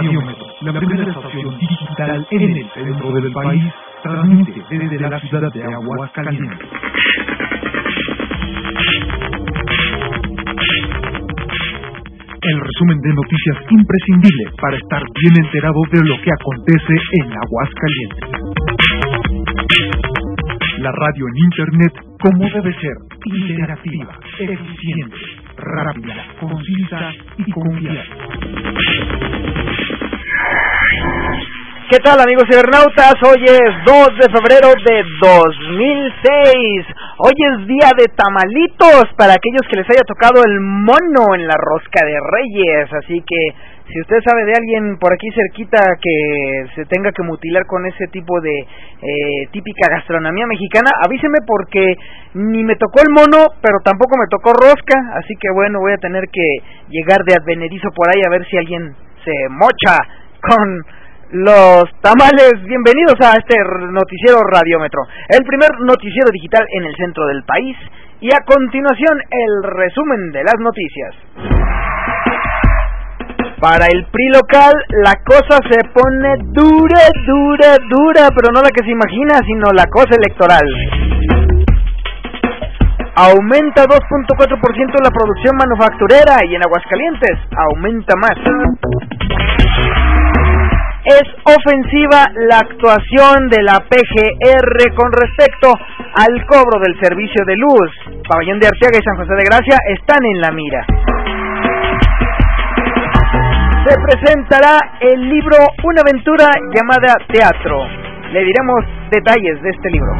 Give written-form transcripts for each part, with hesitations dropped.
Radiómetro, la primera estación digital en el centro del país, transmite desde la ciudad de Aguascalientes. El resumen de noticias imprescindible para estar bien enterado de lo que acontece en Aguascalientes. La radio en Internet como debe ser, interactiva, eficiente, rápida, concisa y confiable. ¿Qué tal, amigos cibernautas? Hoy es 2 de febrero de 2006. Hoy es día de tamalitos para aquellos que les haya tocado el mono en la rosca de Reyes. Así que si usted sabe de alguien por aquí cerquita que se tenga que mutilar con ese tipo de típica gastronomía mexicana, avíseme porque ni me tocó el mono, pero tampoco me tocó rosca. Así que bueno, voy a tener que llegar de advenedizo por ahí a ver si alguien se mocha con los tamales. Bienvenidos a este noticiero Radiómetro, el primer noticiero digital en el centro del país. Y a continuación, el resumen de las noticias. Para el PRI local, la cosa se pone dura, pero no la que se imagina, sino la cosa electoral. Aumenta 2.4% la producción manufacturera y en Aguascalientes aumenta más. Es ofensiva la actuación de la PGR con respecto al cobro del servicio de luz. Pabellón de Arteaga y San José de Gracia están en la mira. Se presentará el libro Una aventura llamada Teatro. Le diremos detalles de este libro.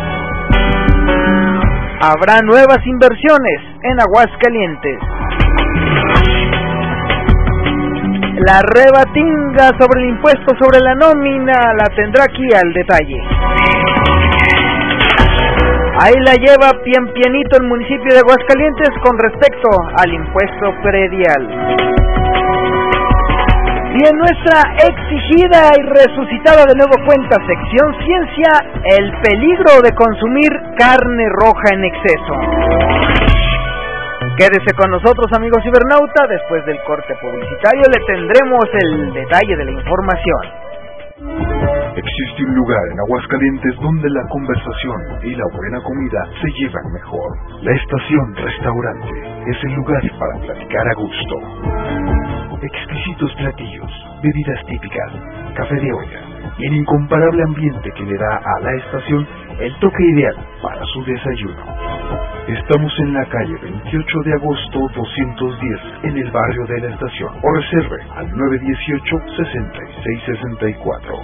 Habrá nuevas inversiones en Aguascalientes. La rebatinga sobre el impuesto sobre la nómina la tendrá aquí al detalle. Ahí la lleva pianito el municipio de Aguascalientes con respecto al impuesto predial. Y en nuestra exigida y resucitada de nuevo cuenta sección Ciencia, el peligro de consumir carne roja en exceso. Quédese con nosotros, amigos cibernauta. Después del corte publicitario le tendremos el detalle de la información. Existe un lugar en Aguascalientes donde la conversación y la buena comida se llevan mejor. La Estación Restaurante es el lugar para platicar a gusto. Exquisitos platillos, bebidas típicas, café de olla y el incomparable ambiente que le da a la estación el toque ideal para su desayuno. Estamos en la calle 28 de agosto 210 en el barrio de la estación o reserve al 918-6664.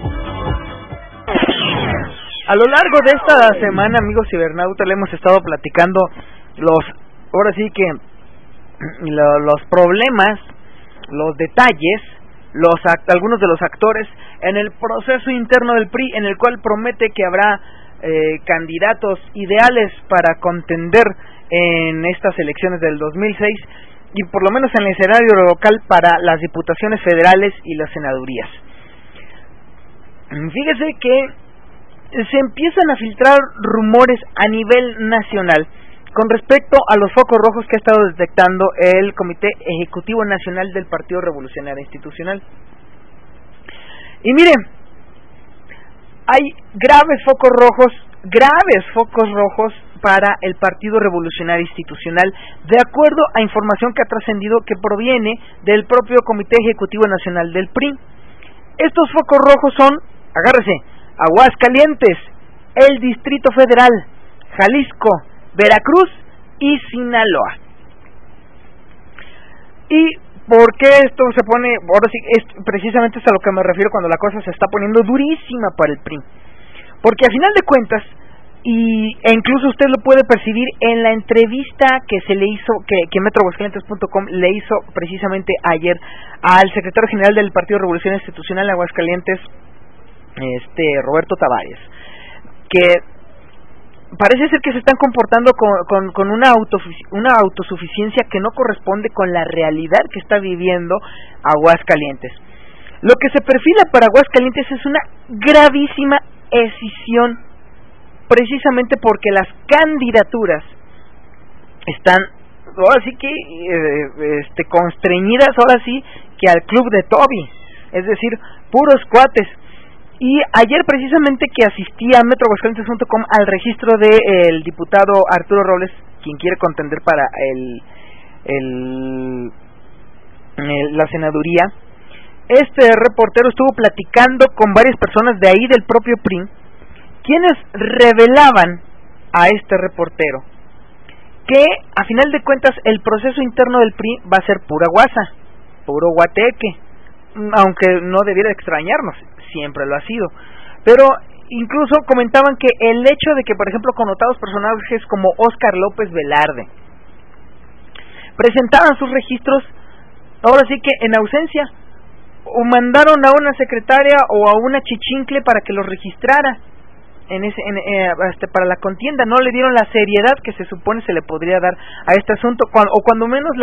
A lo largo de esta semana, amigos cibernautas, le hemos estado platicando ahora sí que los problemas, los detalles, algunos de los actores en el proceso interno del PRI, en el cual promete que habrá candidatos ideales para contender en estas elecciones del 2006 y por lo menos en el escenario local para las diputaciones federales y las senadurías. Fíjese que se empiezan a filtrar rumores a nivel nacional con respecto a los focos rojos que ha estado detectando el Comité Ejecutivo Nacional del Partido Revolucionario Institucional. Y mire, hay graves focos rojos para el Partido Revolucionario Institucional, de acuerdo a información que ha trascendido que proviene del propio Comité Ejecutivo Nacional del PRI. Estos focos rojos son, agárrese, Aguascalientes, el Distrito Federal, Jalisco, Veracruz y Sinaloa. ¿Y por qué esto se pone? Ahora sí, precisamente es a lo que me refiero cuando la cosa se está poniendo durísima para el PRI. Porque a final de cuentas, e incluso usted lo puede percibir en la entrevista que se le hizo, que metroaguascalientes.com le hizo precisamente ayer al secretario general del Partido Revolución Institucional de Aguascalientes, Roberto Tavares, que parece ser que se están comportando con una autosuficiencia que no corresponde con la realidad que está viviendo Aguascalientes. Lo que se perfila para Aguascalientes es una gravísima escisión, precisamente porque las candidaturas están ahora sí que constreñidas ahora sí que al club de Toby. es decir, puros cuates. Y ayer precisamente que asistí a metroaguascalientes.com al registro del diputado Arturo Robles, quien quiere contender para la senaduría, este reportero estuvo platicando con varias personas de ahí del propio PRI, quienes revelaban a este reportero que a final de cuentas el proceso interno del PRI va a ser pura guasa, puro guateque, aunque no debiera extrañarnos, siempre lo ha sido. Pero incluso comentaban que el hecho de que, por ejemplo, connotados personajes como Óscar López Velarde presentaban sus registros, ahora sí que en ausencia, o mandaron a una secretaria o a una chichincle para que los registrara para la contienda, no le dieron la seriedad que se supone se le podría dar a este asunto, o cuando menos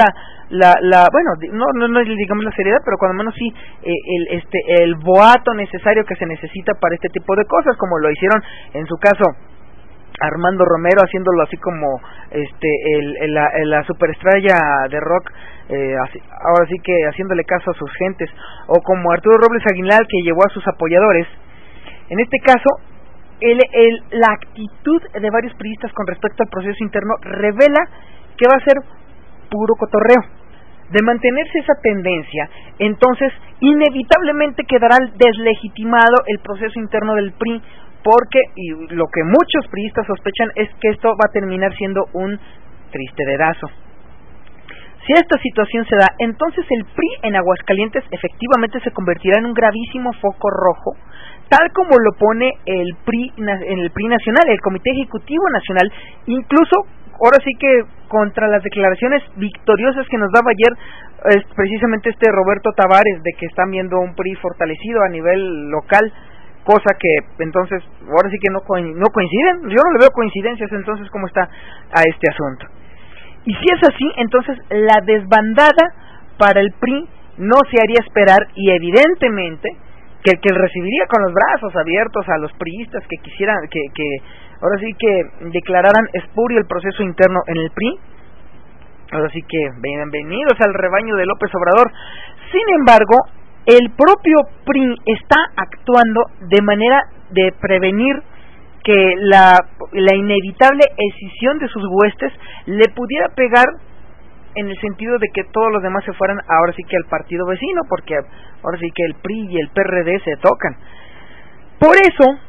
no digamos la seriedad, pero cuando menos sí el boato necesario que se necesita para este tipo de cosas, como lo hicieron en su caso Armando Romero, haciéndolo así como la superestrella de rock, ahora sí que haciéndole caso a sus gentes, o como Arturo Robles Aguilar, que llevó a sus apoyadores. En este caso, la actitud de varios priistas con respecto al proceso interno revela que va a ser puro cotorreo. De mantenerse esa tendencia, entonces inevitablemente quedará deslegitimado el proceso interno del PRI, porque, y lo que muchos priistas sospechan, es que esto va a terminar siendo un triste dedazo. Si esta situación se da, entonces el PRI en Aguascalientes efectivamente se convertirá en un gravísimo foco rojo, tal como lo pone el PRI en el PRI nacional, el Comité Ejecutivo Nacional, incluso ahora sí que contra las declaraciones victoriosas que nos daba ayer precisamente Roberto Tavares, de que están viendo un PRI fortalecido a nivel local, cosa que entonces ahora sí que no coinciden. Yo no le veo coincidencias entonces cómo está a este asunto. Y si es así, entonces la desbandada para el PRI no se haría esperar, y evidentemente que el que recibiría con los brazos abiertos a los priistas que quisieran que ahora sí que declararan espurio el proceso interno en el PRI, ahora sí que bienvenidos al rebaño de López Obrador. Sin embargo, el propio PRI está actuando de manera de prevenir que la inevitable escisión de sus huestes le pudiera pegar, en el sentido de que todos los demás se fueran ahora sí que al partido vecino, porque ahora sí que el PRI y el PRD se tocan. Por eso,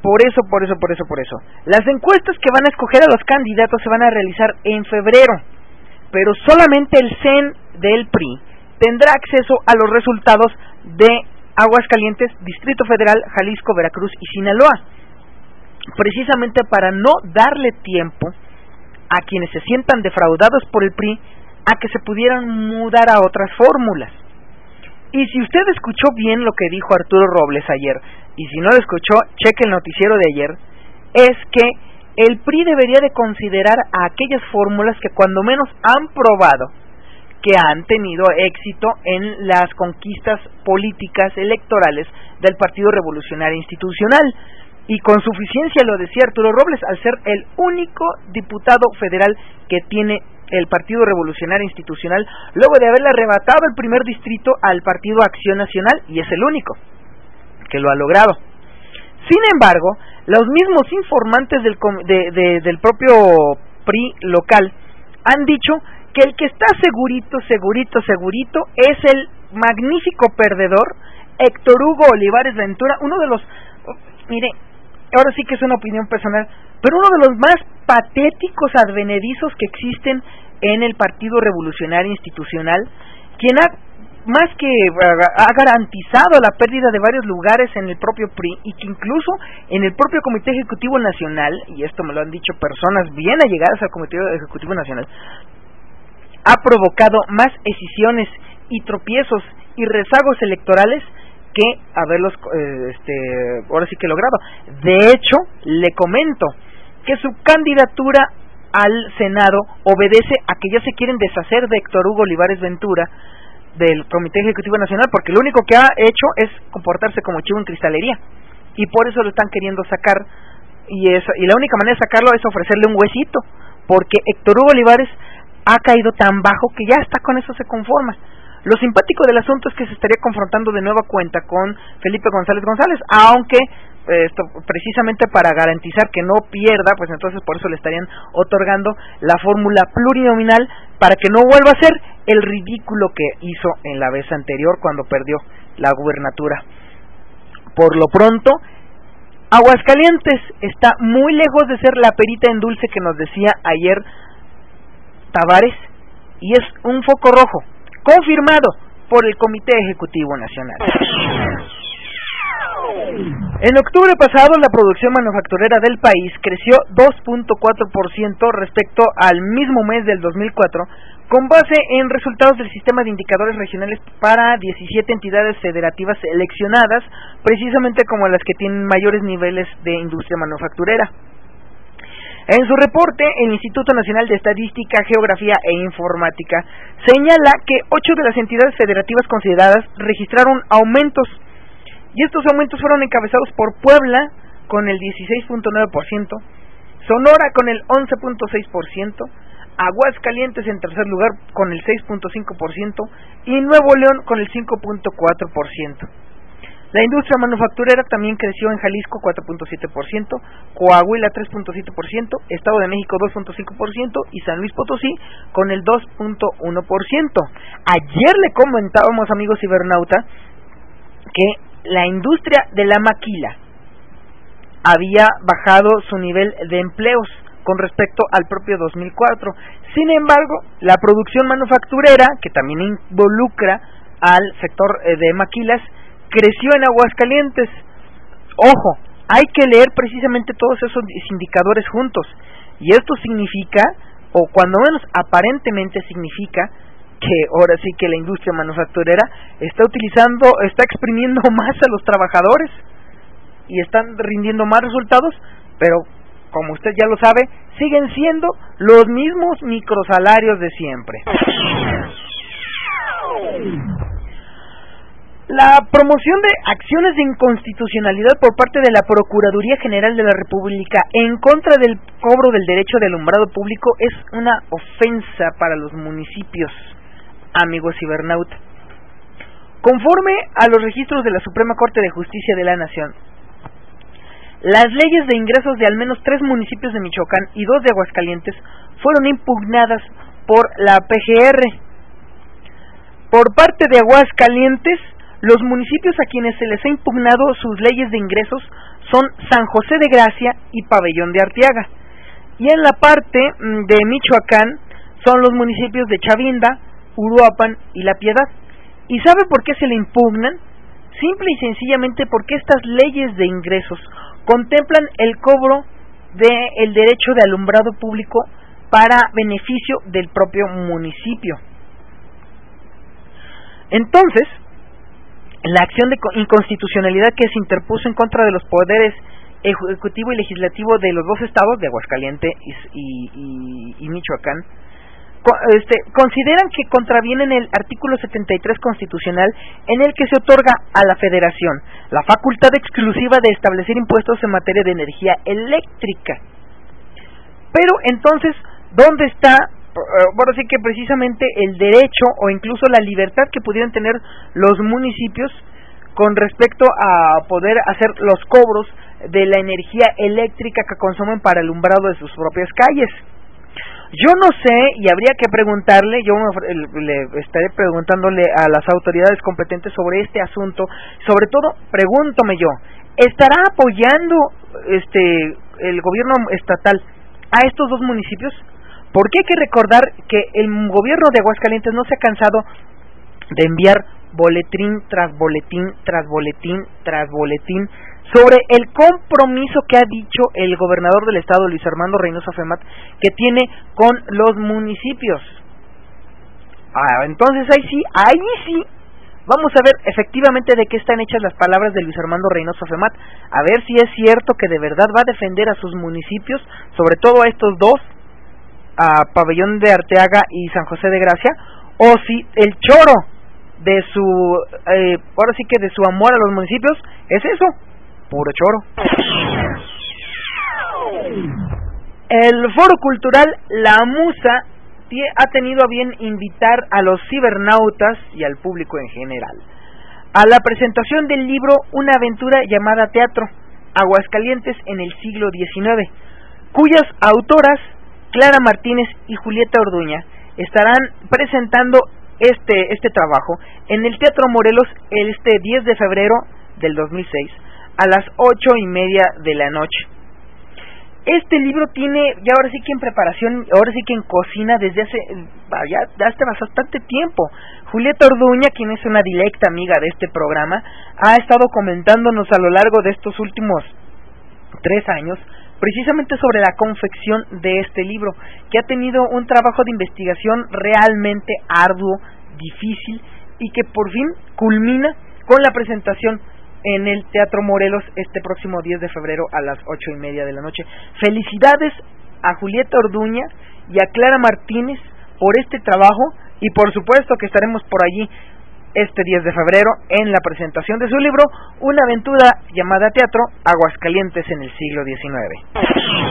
las encuestas que van a escoger a los candidatos se van a realizar en febrero, pero solamente el CEN del PRI tendrá acceso a los resultados de Aguascalientes, Distrito Federal, Jalisco, Veracruz y Sinaloa, precisamente para no darle tiempo a quienes se sientan defraudados por el PRI a que se pudieran mudar a otras fórmulas. Y si usted escuchó bien lo que dijo Arturo Robles ayer, y si no lo escuchó, cheque el noticiero de ayer, es que el PRI debería de considerar a aquellas fórmulas que cuando menos han probado que han tenido éxito en las conquistas políticas electorales del Partido Revolucionario Institucional. Y con suficiencia lo decía Arturo Robles, al ser el único diputado federal que tiene el Partido Revolucionario Institucional, luego de haberle arrebatado el primer distrito al Partido Acción Nacional, y es el único que lo ha logrado. Sin embargo, los mismos informantes del propio PRI local han dicho que el que está segurito es el magnífico perdedor Héctor Hugo Olivares Ventura, uno de los, mire, ahora sí que es una opinión personal, pero uno de los más patéticos advenedizos que existen en el Partido Revolucionario Institucional, quien ha garantizado la pérdida de varios lugares en el propio PRI, y que incluso en el propio Comité Ejecutivo Nacional, y esto me lo han dicho personas bien allegadas al Comité Ejecutivo Nacional, ha provocado más escisiones y tropiezos y rezagos electorales que haberlos ahora sí que logrado. De hecho, le comento que su candidatura al Senado obedece a que ya se quieren deshacer de Héctor Hugo Olivares Ventura del Comité Ejecutivo Nacional, porque lo único que ha hecho es comportarse como chivo en cristalería, y por eso lo están queriendo sacar, y la única manera de sacarlo es ofrecerle un huesito, porque Héctor Hugo Olivares ha caído tan bajo que ya hasta con eso se conforma. Lo simpático del asunto es que se estaría confrontando de nueva cuenta con Felipe González, aunque esto precisamente para garantizar que no pierda, pues entonces por eso le estarían otorgando la fórmula plurinominal para que no vuelva a ser el ridículo que hizo en la vez anterior cuando perdió la gubernatura. Por lo pronto, Aguascalientes está muy lejos de ser la perita en dulce que nos decía ayer Tavares, y es un foco rojo confirmado por el Comité Ejecutivo Nacional. En octubre pasado, la producción manufacturera del país creció 2.4% respecto al mismo mes del 2004, con base en resultados del sistema de indicadores regionales para 17 entidades federativas seleccionadas, precisamente como las que tienen mayores niveles de industria manufacturera. En su reporte, el Instituto Nacional de Estadística, Geografía e Informática señala que 8 de las entidades federativas consideradas registraron aumentos, y estos aumentos fueron encabezados por Puebla con el 16.9%, Sonora con el 11.6%, Aguascalientes en tercer lugar con el 6.5% y Nuevo León con el 5.4%. La industria manufacturera también creció en Jalisco 4.7%, Coahuila 3.7%, Estado de México 2.5% y San Luis Potosí con el 2.1%. Ayer le comentábamos, amigos cibernauta, que la industria de la maquila había bajado su nivel de empleos con respecto al propio 2004. Sin embargo, la producción manufacturera, que también involucra al sector de maquilas, creció en Aguascalientes. Ojo, hay que leer precisamente todos esos indicadores juntos, y esto significa, o cuando menos aparentemente significa, que ahora sí que la industria manufacturera está exprimiendo más a los trabajadores y están rindiendo más resultados, pero como usted ya lo sabe, siguen siendo los mismos microsalarios de siempre. La promoción de acciones de inconstitucionalidad por parte de la Procuraduría General de la República en contra del cobro del derecho de alumbrado público es una ofensa para los municipios, amigos cibernauta. Conforme a los registros de la Suprema Corte de Justicia de la Nación, las leyes de ingresos de al menos 3 municipios de Michoacán y 2 de Aguascalientes fueron impugnadas por la PGR. Por parte de Aguascalientes, los municipios a quienes se les ha impugnado sus leyes de ingresos son San José de Gracia y Pabellón de Arteaga. Y en la parte de Michoacán son los municipios de Chavinda, Uruapan y La Piedad. ¿Y sabe por qué se le impugnan? Simple y sencillamente porque estas leyes de ingresos contemplan el cobro del derecho de alumbrado público para beneficio del propio municipio. Entonces, la acción de inconstitucionalidad que se interpuso en contra de los poderes ejecutivo y legislativo de los 2 estados, de Aguascalientes y Michoacán, consideran que contravienen el artículo 73 constitucional, en el que se otorga a la Federación la facultad exclusiva de establecer impuestos en materia de energía eléctrica. Pero entonces, ¿dónde está, bueno, sí que precisamente el derecho o incluso la libertad que pudieran tener los municipios con respecto a poder hacer los cobros de la energía eléctrica que consumen para el alumbrado de sus propias calles? Yo no sé, y habría que preguntarle, le estaré preguntándole a las autoridades competentes sobre este asunto. Sobre todo, pregúntome yo, ¿estará apoyando el gobierno estatal a estos 2 municipios? Porque hay que recordar que el gobierno de Aguascalientes no se ha cansado de enviar boletín tras boletín tras boletín tras boletín sobre el compromiso que ha dicho el gobernador del estado, Luis Armando Reynoso Femat, que tiene con los municipios. Entonces ahí sí, vamos a ver efectivamente de qué están hechas las palabras de Luis Armando Reynoso Femat, a ver si es cierto que de verdad va a defender a sus municipios, sobre todo a estos 2, a Pabellón de Arteaga y San José de Gracia, o si el choro de su, ahora sí que de su amor a los municipios, es eso, puro choro. El Foro Cultural La Musa ha tenido a bien invitar a los cibernautas y al público en general a la presentación del libro Una aventura llamada Teatro, Aguascalientes en el siglo XIX, cuyas autoras, Clara Martínez y Julieta Orduña, estarán presentando este trabajo en el Teatro Morelos este 10 de febrero del 2006 a las 8:30 de la noche. Este libro tiene ya ahora sí que en preparación, ahora sí que en cocina desde hace bastante tiempo. Julieta Orduña, quien es una directa amiga de este programa, ha estado comentándonos a lo largo de estos últimos 3 años precisamente sobre la confección de este libro, que ha tenido un trabajo de investigación realmente arduo, difícil, y que por fin culmina con la presentación en el Teatro Morelos este próximo 10 de febrero a las 8:30 de la noche. Felicidades a Julieta Orduña y a Clara Martínez por este trabajo, y por supuesto que estaremos por allí este 10 de febrero en la presentación de su libro Una aventura llamada Teatro, Aguascalientes en el siglo XIX.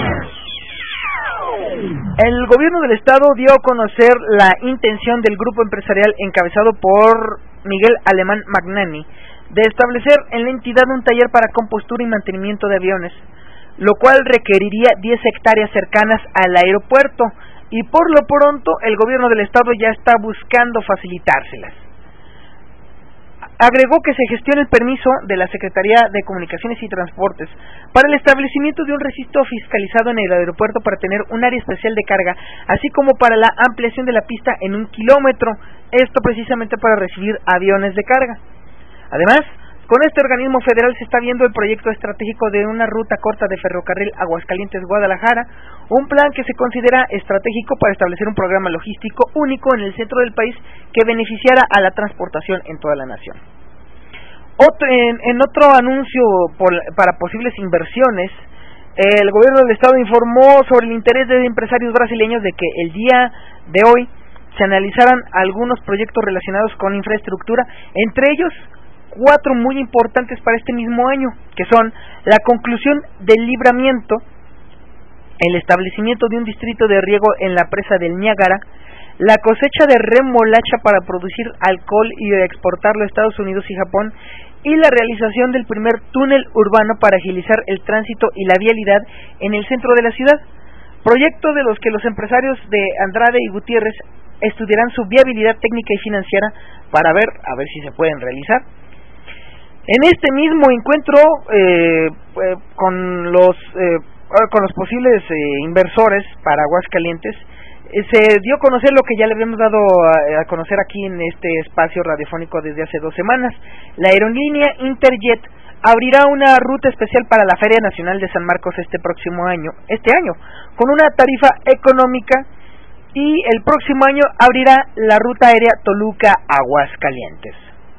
El gobierno del estado dio a conocer la intención del grupo empresarial encabezado por Miguel Alemán Magnani de establecer en la entidad un taller para compostura y mantenimiento de aviones, lo cual requeriría 10 hectáreas cercanas al aeropuerto, y por lo pronto el gobierno del estado ya está buscando facilitárselas. Agregó que se gestiona el permiso de la Secretaría de Comunicaciones y Transportes para el establecimiento de un recinto fiscalizado en el aeropuerto para tener un área especial de carga, así como para la ampliación de la pista en 1 kilómetro, esto precisamente para recibir aviones de carga. Además, con este organismo federal se está viendo el proyecto estratégico de una ruta corta de ferrocarril Aguascalientes-Guadalajara, un plan que se considera estratégico para establecer un programa logístico único en el centro del país que beneficiara a la transportación en toda la nación. En otro anuncio para posibles inversiones, el gobierno del estado informó sobre el interés de empresarios brasileños de que el día de hoy se analizaran algunos proyectos relacionados con infraestructura, entre ellos 4 muy importantes para este mismo año, que son la conclusión del libramiento, el establecimiento de un distrito de riego en la presa del Niágara, la cosecha de remolacha para producir alcohol y exportarlo a Estados Unidos y Japón, y la realización del primer túnel urbano para agilizar el tránsito y la vialidad en el centro de la ciudad, proyecto de los que los empresarios de Andrade y Gutiérrez estudiarán su viabilidad técnica y financiera para ver si se pueden realizar. En este mismo encuentro con los posibles inversores para Aguascalientes, se dio a conocer lo que ya le habíamos dado a conocer aquí en este espacio radiofónico desde hace 2 semanas. La aerolínea Interjet abrirá una ruta especial para la Feria Nacional de San Marcos este año, con una tarifa económica, y el próximo año abrirá la ruta aérea Toluca-Aguascalientes.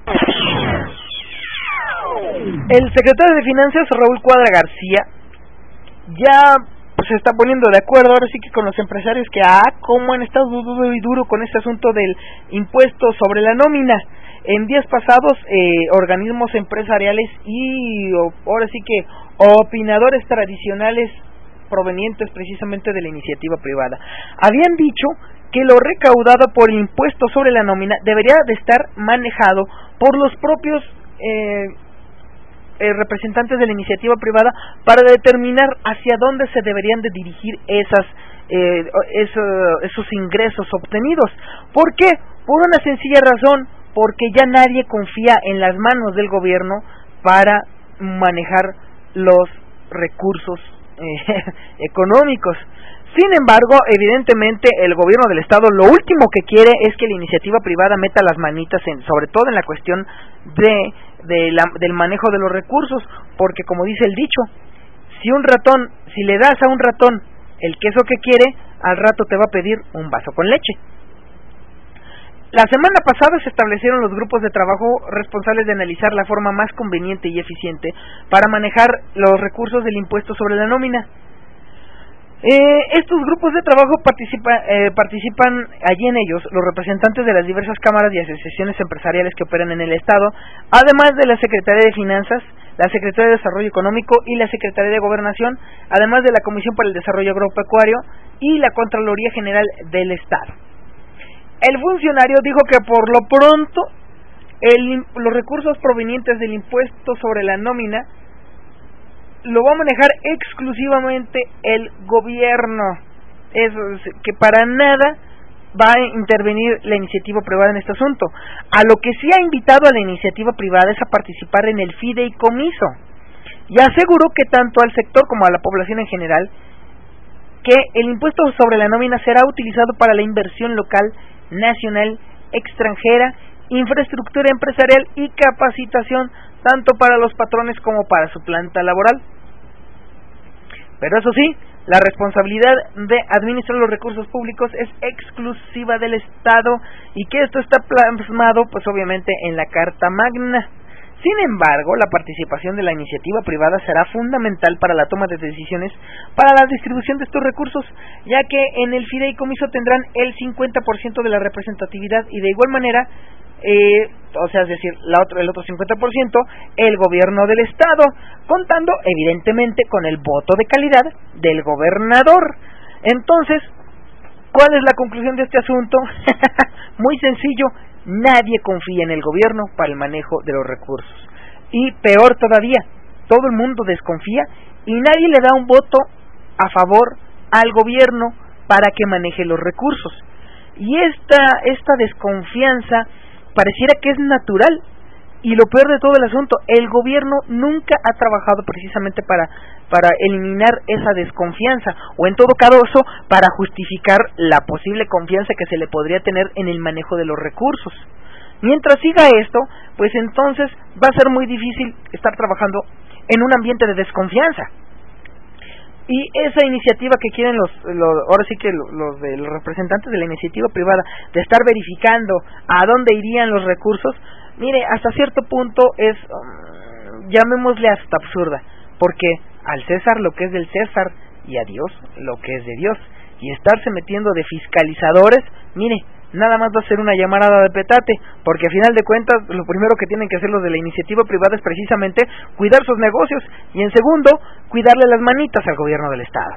El secretario de Finanzas, Raúl Cuadra García, ya se está poniendo de acuerdo ahora sí que con los empresarios que cómo han estado duro y duro con este asunto del impuesto sobre la nómina. En días pasados, organismos empresariales y ahora sí que opinadores tradicionales provenientes precisamente de la iniciativa privada habían dicho que lo recaudado por el impuesto sobre la nómina debería de estar manejado por los propios representantes de la iniciativa privada para determinar hacia dónde se deberían de dirigir esos ingresos obtenidos. ¿Por qué? Por una sencilla razón, porque ya nadie confía en las manos del gobierno para manejar los recursos económicos. Sin embargo, evidentemente el gobierno del estado lo último que quiere es que la iniciativa privada meta las manitas sobre todo en la cuestión del manejo de los recursos, porque como dice el dicho, si le das a un ratón el queso que quiere, al rato te va a pedir un vaso con leche. La semana pasada se establecieron los grupos de trabajo responsables de analizar la forma más conveniente y eficiente para manejar los recursos del impuesto sobre la nómina. Estos grupos de trabajo participan allí en ellos los representantes de las diversas cámaras y asociaciones empresariales que operan en el estado, además de la Secretaría de Finanzas, la Secretaría de Desarrollo Económico y la Secretaría de Gobernación, además de la Comisión para el Desarrollo Agropecuario y la Contraloría General del Estado. el funcionario dijo que por lo pronto los recursos provenientes del impuesto sobre la nómina lo va a manejar exclusivamente el gobierno. Eso es, que para nada va a intervenir la iniciativa privada en este asunto. A lo que sí ha invitado a la iniciativa privada es a participar en el fideicomiso, y aseguró que tanto al sector como a la población en general que el impuesto sobre la nómina será utilizado para la inversión local, nacional, extranjera, infraestructura empresarial y capacitación, tanto para los patrones como para su planta laboral. Pero eso sí, la responsabilidad de administrar los recursos públicos es exclusiva del Estado, y que esto está plasmado pues obviamente en la Carta Magna. Sin embargo, la participación de la iniciativa privada será fundamental para la toma de decisiones para la distribución de estos recursos, ya que en el fideicomiso tendrán el 50% de la representatividad, y de igual manera, es decir, el otro 50%, el gobierno del Estado, contando evidentemente con el voto de calidad del gobernador. Entonces, ¿cuál es la conclusión de este asunto? Muy sencillo: nadie confía en el gobierno para el manejo de los recursos. Y peor todavía, todo el mundo desconfía y nadie le da un voto a favor al gobierno para que maneje los recursos. Y esta desconfianza pareciera que es natural. Y lo peor de todo el asunto, el gobierno nunca ha trabajado precisamente para eliminar esa desconfianza, o en todo caso para justificar la posible confianza que se le podría tener en el manejo de los recursos. Mientras siga esto, pues entonces va a ser muy difícil estar trabajando en un ambiente de desconfianza. Y esa iniciativa que quieren ahora sí que los representantes de la iniciativa privada, de estar verificando a dónde irían los recursos, mire, hasta cierto punto es, llamémosle hasta absurda, porque al César lo que es del César, y a Dios lo que es de Dios, y estarse metiendo de fiscalizadores, mire, nada más va a ser una llamarada de petate, porque a final de cuentas lo primero que tienen que hacer los de la iniciativa privada es precisamente cuidar sus negocios, y en segundo, cuidarle las manitas al gobierno del Estado.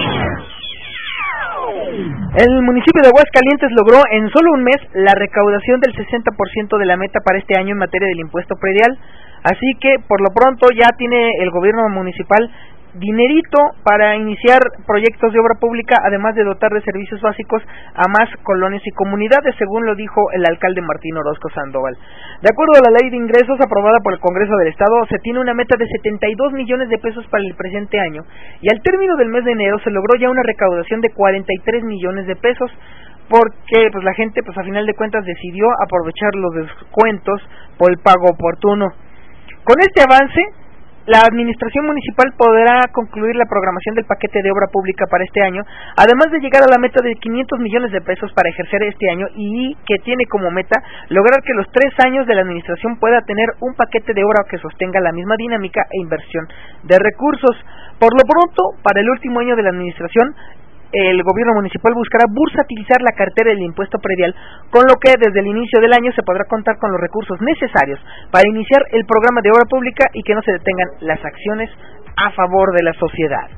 El municipio de Aguascalientes logró en solo un mes la recaudación del 60% de la meta para este año en materia del impuesto predial, así que por lo pronto ya tiene el gobierno municipal dinerito para iniciar proyectos de obra pública, además de dotar de servicios básicos a más colonias y comunidades, según lo dijo el alcalde Martín Orozco Sandoval. De acuerdo a la ley de ingresos aprobada por el Congreso del Estado, se tiene una meta de 72 millones de pesos para el presente año, y al término del mes de enero se logró ya una recaudación de 43 millones de pesos, porque pues la gente pues a final de cuentas decidió aprovechar los descuentos por el pago oportuno. Con este avance, la administración municipal podrá concluir la programación del paquete de obra pública para este año, además de llegar a la meta de 500 millones de pesos para ejercer este año, y que tiene como meta lograr que los 3 años de la administración pueda tener un paquete de obra que sostenga la misma dinámica e inversión de recursos. Por lo pronto, para el último año de la administración, el gobierno municipal buscará bursatilizar la cartera del impuesto predial, con lo que desde el inicio del año se podrá contar con los recursos necesarios para iniciar el programa de obra pública y que no se detengan las acciones a favor de la sociedad.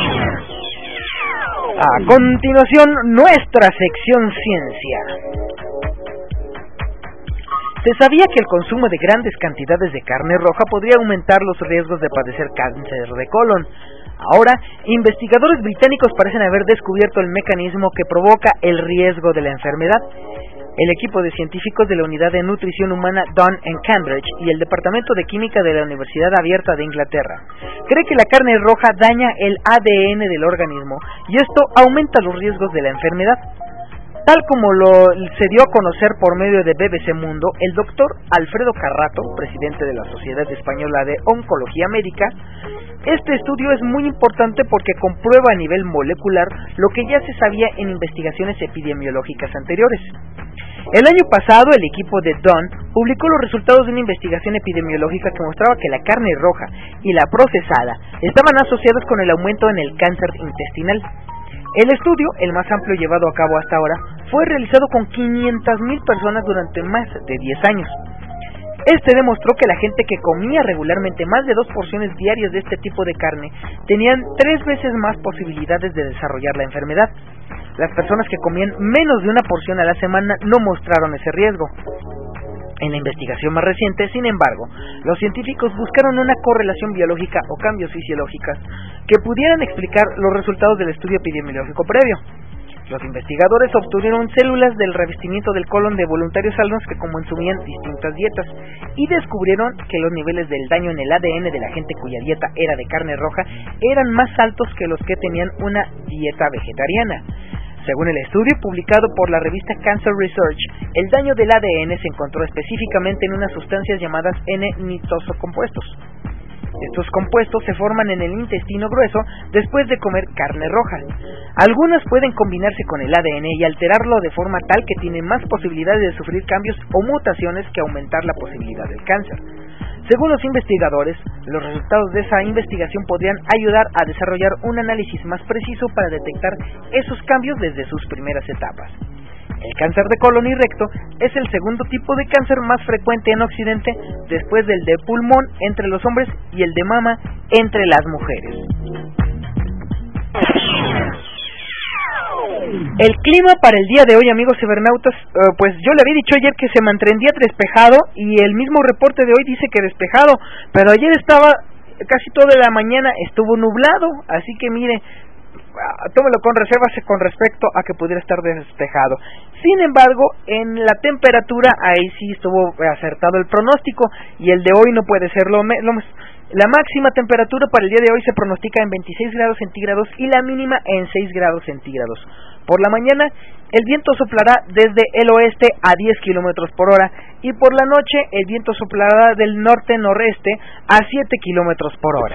A continuación, nuestra sección ciencia. Se sabía que el consumo de grandes cantidades de carne roja podría aumentar los riesgos de padecer cáncer de colon. Ahora, investigadores británicos parecen haber descubierto el mecanismo que provoca el riesgo de la enfermedad. El equipo de científicos de la Unidad de Nutrición Humana Dunn en Cambridge y el Departamento de Química de la Universidad Abierta de Inglaterra cree que la carne roja daña el ADN del organismo y esto aumenta los riesgos de la enfermedad. Tal como se dio a conocer por medio de BBC Mundo, el doctor Alfredo Carrato, presidente de la Sociedad Española de Oncología Médica, este estudio es muy importante porque comprueba a nivel molecular lo que ya se sabía en investigaciones epidemiológicas anteriores. El año pasado, el equipo de Dunn publicó los resultados de una investigación epidemiológica que mostraba que la carne roja y la procesada estaban asociadas con el aumento en el cáncer intestinal. El estudio, el más amplio llevado a cabo hasta ahora, fue realizado con 500,000 personas durante más de 10 años. Este demostró que la gente que comía regularmente más de 2 porciones diarias de este tipo de carne tenían 3 veces más posibilidades de desarrollar la enfermedad. Las personas que comían menos de una porción a la semana no mostraron ese riesgo. En la investigación más reciente, sin embargo, los científicos buscaron una correlación biológica o cambios fisiológicos que pudieran explicar los resultados del estudio epidemiológico previo. Los investigadores obtuvieron células del revestimiento del colon de voluntarios sanos que consumían distintas dietas y descubrieron que los niveles del daño en el ADN de la gente cuya dieta era de carne roja eran más altos que los que tenían una dieta vegetariana. Según el estudio publicado por la revista Cancer Research, el daño del ADN se encontró específicamente en unas sustancias llamadas N-nitosocompuestos. Estos compuestos se forman en el intestino grueso después de comer carne roja. Algunas pueden combinarse con el ADN y alterarlo de forma tal que tiene más posibilidades de sufrir cambios o mutaciones que aumentar la posibilidad del cáncer. Según los investigadores, los resultados de esa investigación podrían ayudar a desarrollar un análisis más preciso para detectar esos cambios desde sus primeras etapas. El cáncer de colon y recto es el segundo tipo de cáncer más frecuente en Occidente, después del de pulmón entre los hombres y el de mama entre las mujeres. El clima para el día de hoy, amigos cibernautas, pues yo le había dicho ayer que se mantendría despejado y el mismo reporte de hoy dice que despejado, pero ayer estaba casi toda la mañana estuvo nublado, así que mire, tómelo con reservas con respecto a que pudiera estar despejado. Sin embargo, en la temperatura ahí sí estuvo acertado el pronóstico y el de hoy no puede ser lo más. La máxima temperatura para el día de hoy se pronostica en 26 grados centígrados y la mínima en 6 grados centígrados. Por la mañana, el viento soplará desde el oeste a 10 kilómetros por hora y por la noche el viento soplará del norte-noreste a 7 kilómetros por hora.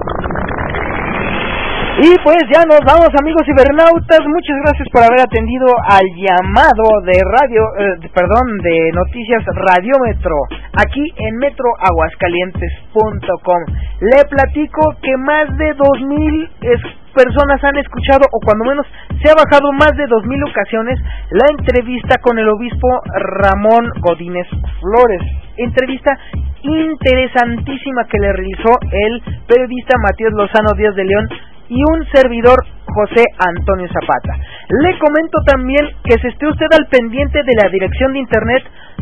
Y pues ya nos vamos, amigos cibernautas. Muchas gracias por haber atendido al llamado de de Noticias Radiómetro aquí en metroaguascalientes.com. Le platico que más de 2,000 personas han escuchado, o cuando menos se ha bajado más de 2,000 ocasiones, la entrevista con el obispo Ramón Godínez Flores. Entrevista interesantísima que le realizó el periodista Matías Lozano Díaz de León y un servidor, José Antonio Zapata. Le comento también que se esté usted al pendiente de la dirección de internet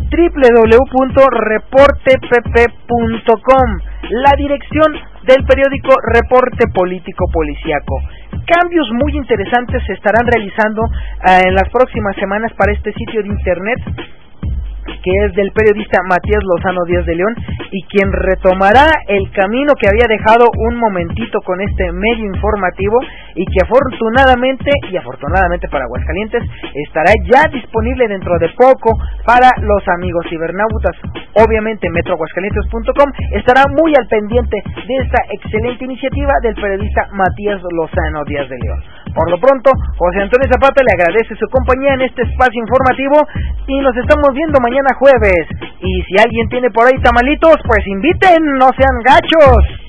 www.reportepp.com, la dirección del periódico Reporte Político Policiaco. Cambios muy interesantes se estarán realizando en las próximas semanas para este sitio de internet, que es del periodista Matías Lozano Díaz de León, y quien retomará el camino que había dejado un momentito con este medio informativo, y que afortunadamente para Aguascalientes estará ya disponible dentro de poco para los amigos cibernautas. Obviamente metroaguascalientes.com estará muy al pendiente de esta excelente iniciativa del periodista Matías Lozano Díaz de León. Por lo pronto, José Antonio Zapata le agradece su compañía en este espacio informativo y nos estamos viendo mañana jueves. Y si alguien tiene por ahí tamalitos, pues inviten, no sean gachos.